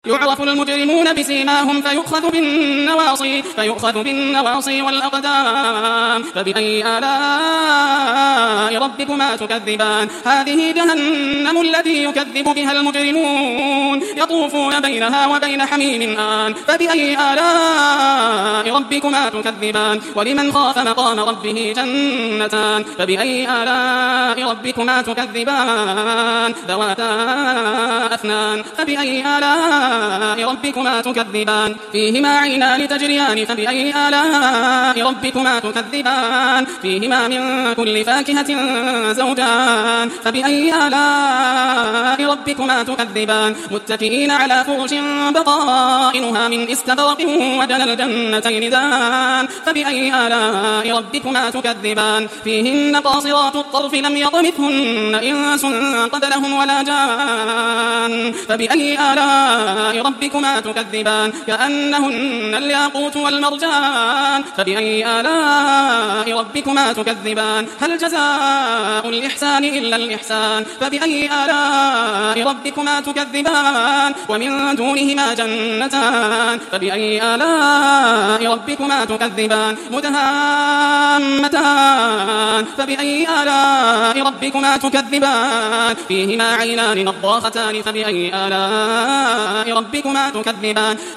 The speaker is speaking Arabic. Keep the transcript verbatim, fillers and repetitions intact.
يعرف المجرمون بسيماهم فيؤخذ بالنواصي, فيؤخذ بالنواصي والأقدام فبأي آلاء ربكما تكذبان هذه جهنم التي يكذب بها المجرمون يطوفون بينها وبين حميم آن فبأي آلاء ربكما تكذبان ولمن خاف مقام ربه جنتان فبأي آلاء ربكما تكذبان ذواتا أثنان فبأي آلاء ربكما تكذبان فيهما عينان تجريان فبأي آلاء ربكما تكذبان فيهما من كل فاكهة زوجان فبأي آلاء ربكما تكذبان متكئين على فرش بطائنها من استبرق وجنى الجنتين دان فبأي آلاء ربكما تكذبان فيهن قاصرات الطرف لم يطمثهن إنس قبلهم ولا جان فبأي آلاء ربكما تكذبان كأنهن الياقوت والمرجان فبأي آلاء ربكما تكذبان هل جزاء الإحسان إلا الإحسان فبأي آلاء ربكما تكذبان ومن دونهما جنتان فبأي آلاء ربكما تكذبان مدهامتان فبأي آلاء ربكما تكذبان فيهما عينان نضاختان فبأي آلاء ربكما تكذبان